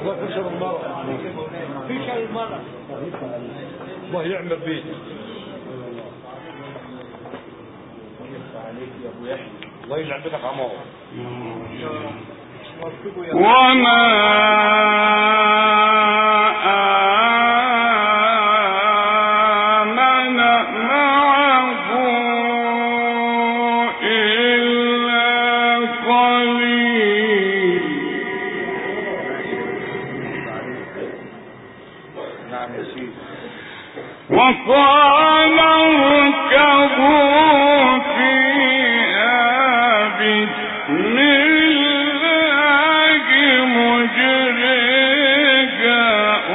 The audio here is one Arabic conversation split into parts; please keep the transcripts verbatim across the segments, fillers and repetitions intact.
وفشل المرأة فشل المرأة الله يعمر بيك الله يجعل بيتك عمار وما وقال اركبوا فيها بسم الله مجريها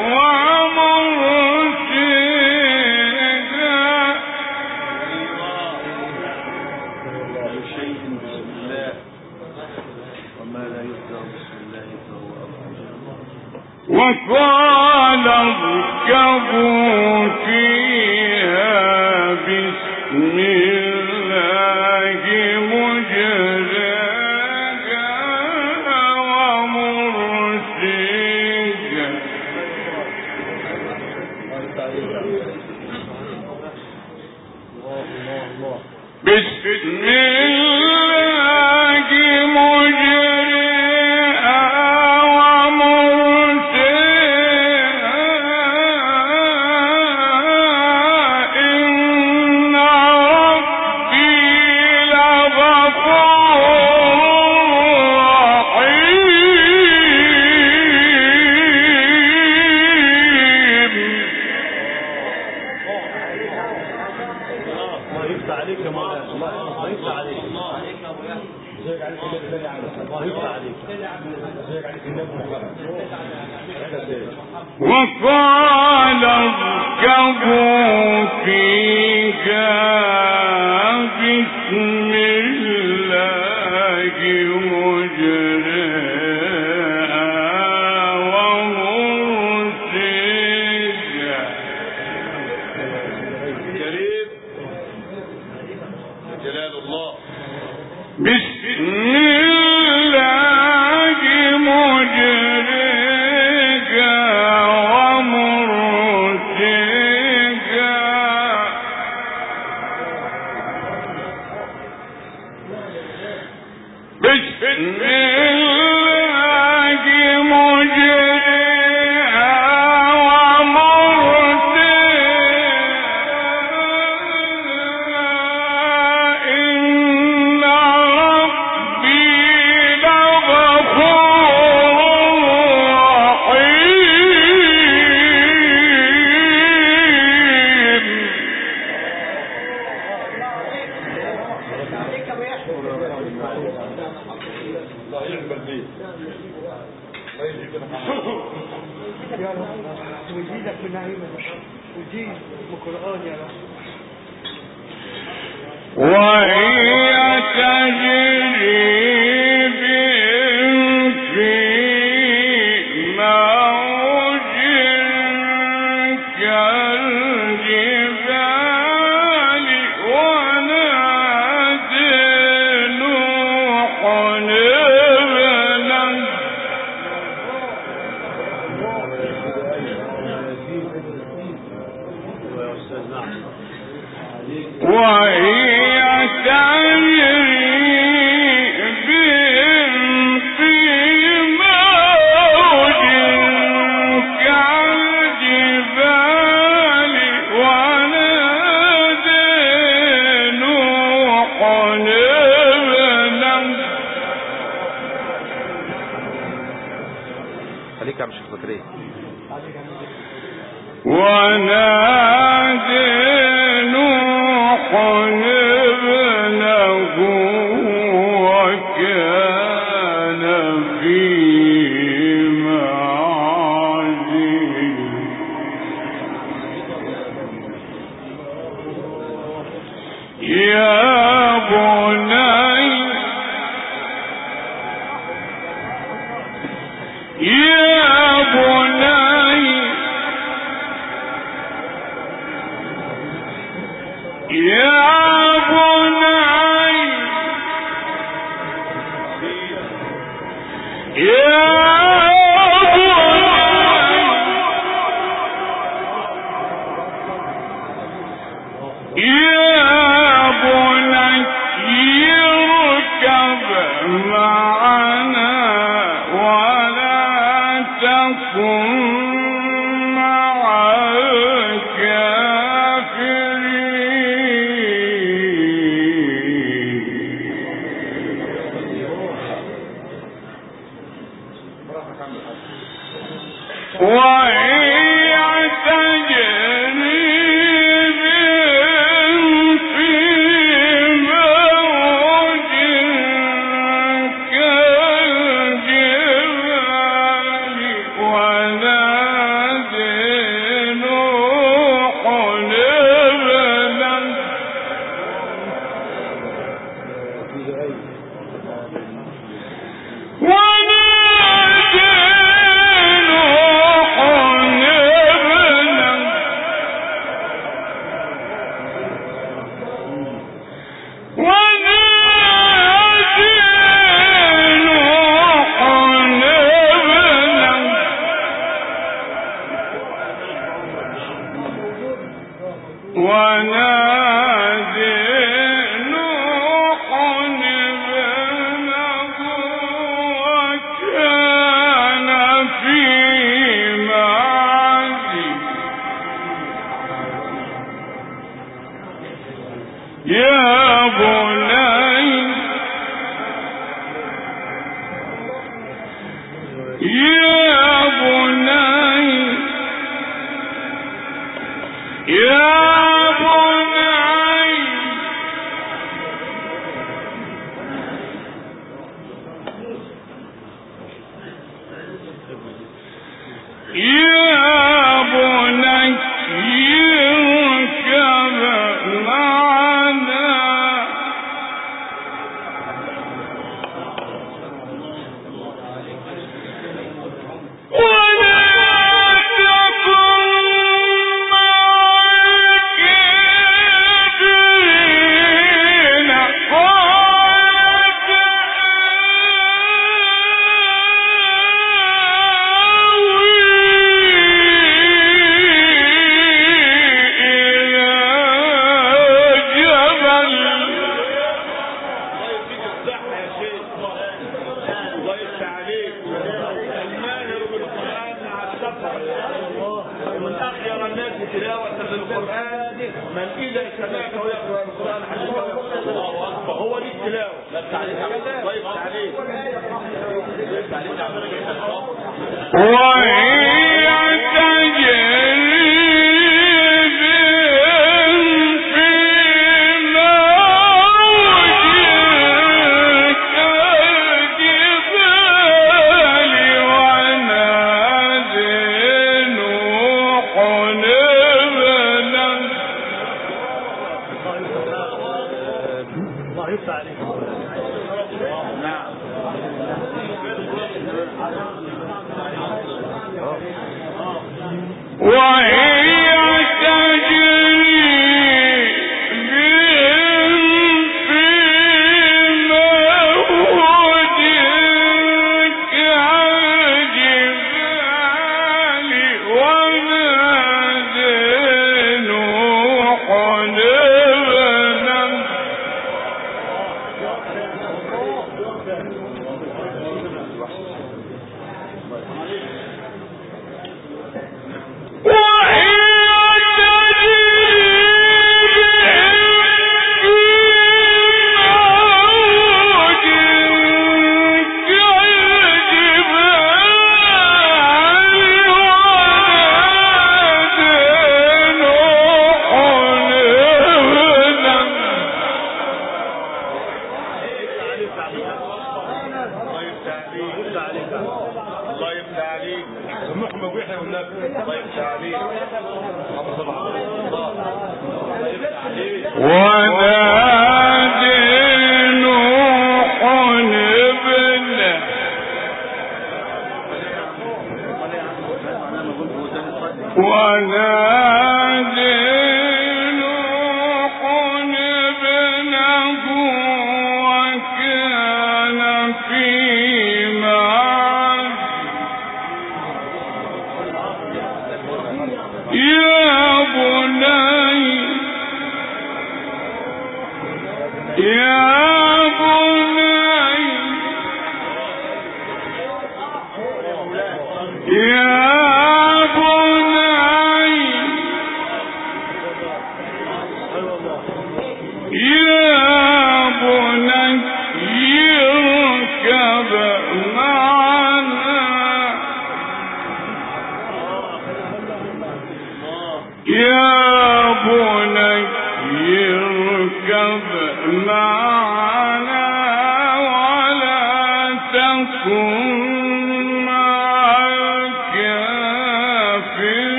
ومرسيها شيء بسم الله وما لا يبدأ بسم الله فهو وقال اركبوا فيها بسم الله مجريها ومرسيها بسم الله مجريها وقال اركبوا فيها بسم الله مجريها ومرسيها كريم جلال الله بسم الله مجريها ومرسيها بسم الله مجريها ومرسيها إن ربي لغفور رحيم الله يعمر بيك الله يجيب لك عمار يا رب ويزيدك من نعيمك ويزيد من القرآن يا رب وهي تجري بهم في موج كالجبال ونادى نوح ابنه وهي تجري بهم في موج كالجبال ونادى نوح ابنه خليك يا عم شيخ زكريا ونادى نوح ابنه وكان في معزل يا بني يا بني يا بني يا بني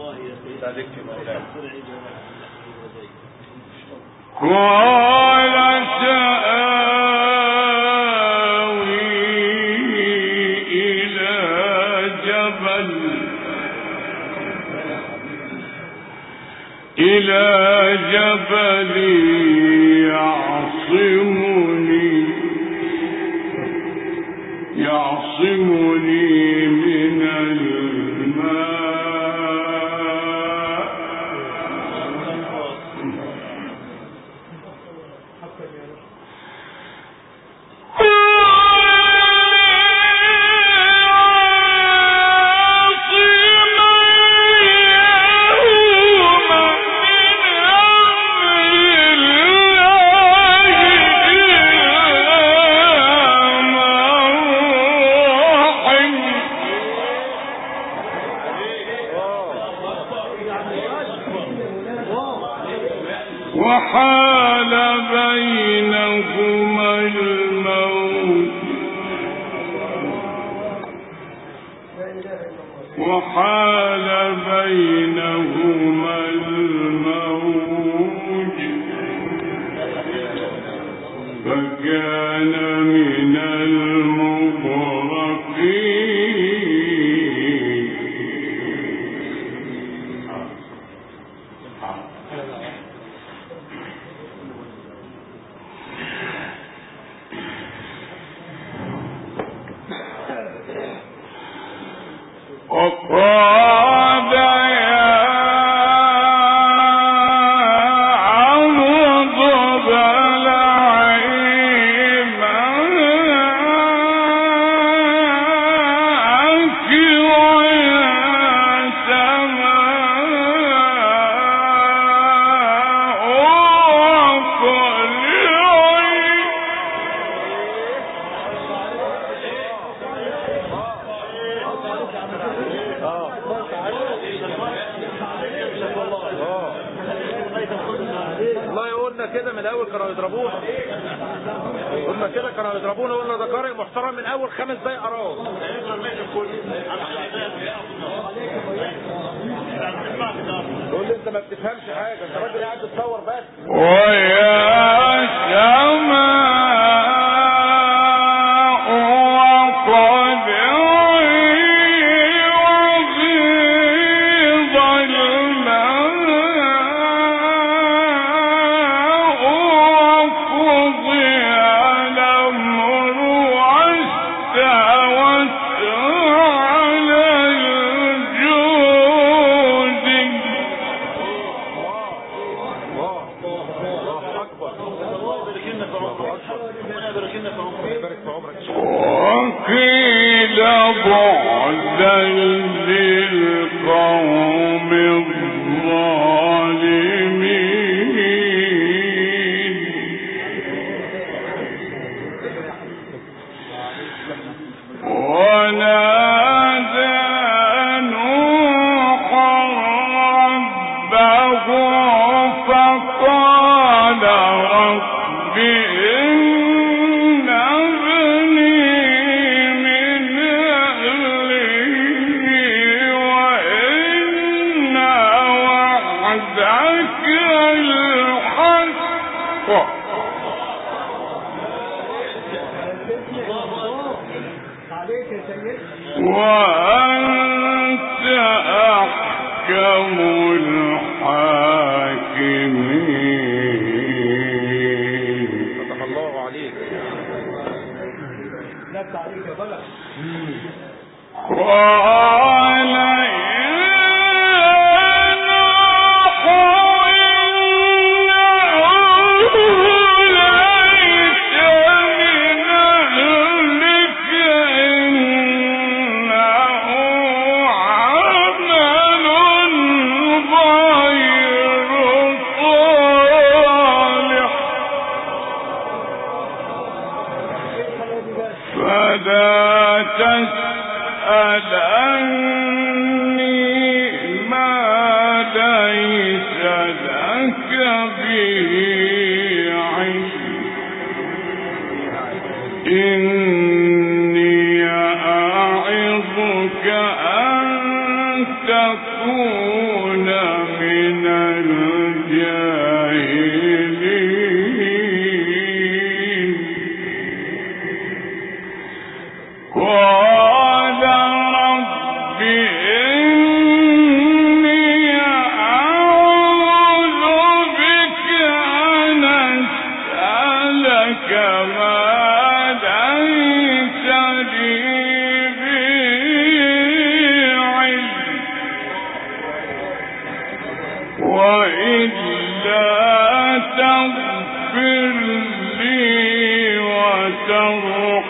قال سآوي إلى جبل إلى جبل يعصمني يعصمني من الماء وحال بينهما الموت وحال بينهما الموج فكان من المغرقين. وقال يا عرض بلعي معك ويا سماء وقلعي والله قلنا كده من الاول كانوا يضربونا قلنا كده كانوا يضربونا قلنا ده قارئ محترم من اول خمس دقايق قراه. تقول لي انت ما بتفهمش حاجه، انت راجل قاعد تتصور بس. ويا سماء وقيل بعدا للقوم الظالمين. ونادى نوح ربه فقال رب وأنت أحكم الحاكمين. فتح الله عليك. لك عليك يا بلد. قال فلا تسأل عني ما ليس لك به علم إني أعظك أن تكون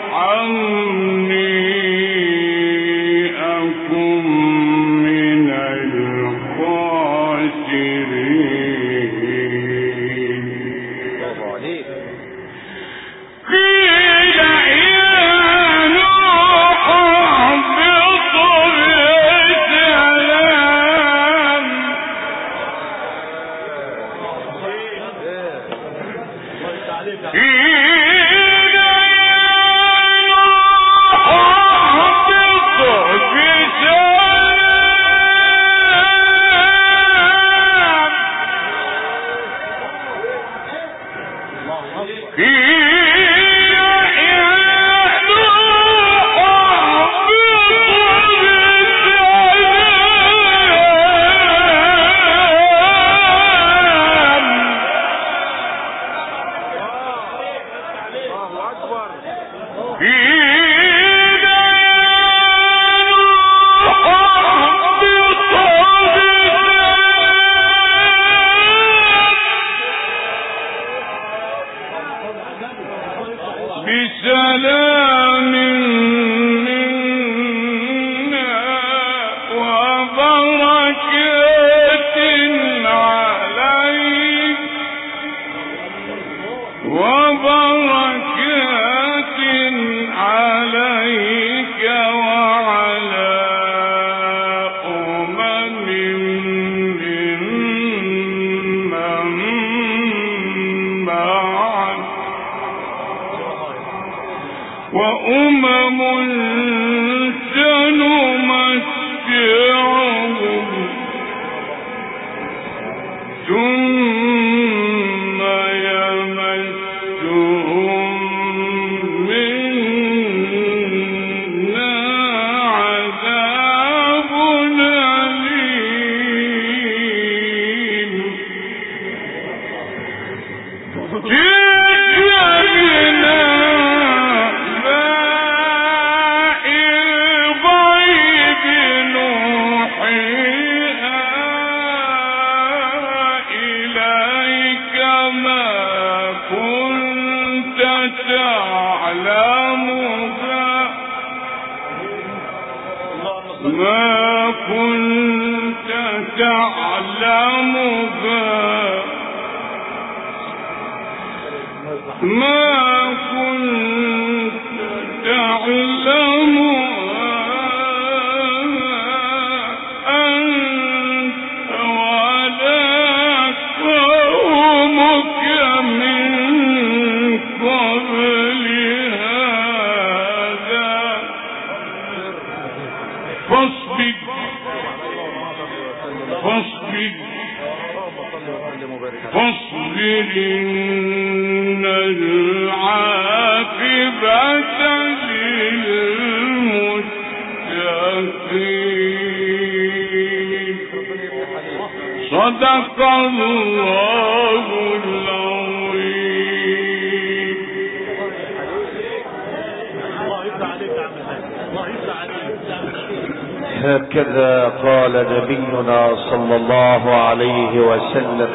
هكذا قال نبينا صلى الله عليه وسلم: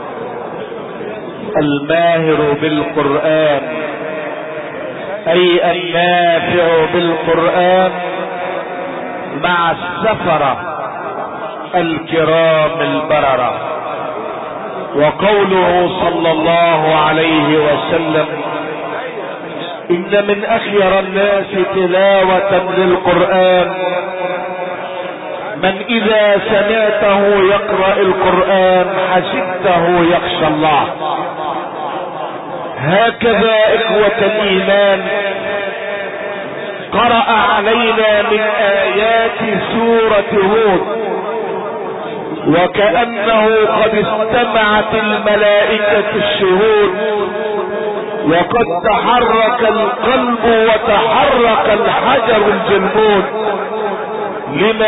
الماهر بالقرآن أي النافع بالقرآن مع السفرة الكرام البررة. وقوله صلى الله عليه وسلم: إن من أخير الناس تلاوة للقرآن من إذا سمعته يقرأ القرآن حسبته يخشى الله. هكذا إخوة الإيمان قرأ علينا من آيات سورة هود، وكأنه قد استمعت الملائكة الشهود، وقد تحرك القلب وتحرك الحجر الجلمود لما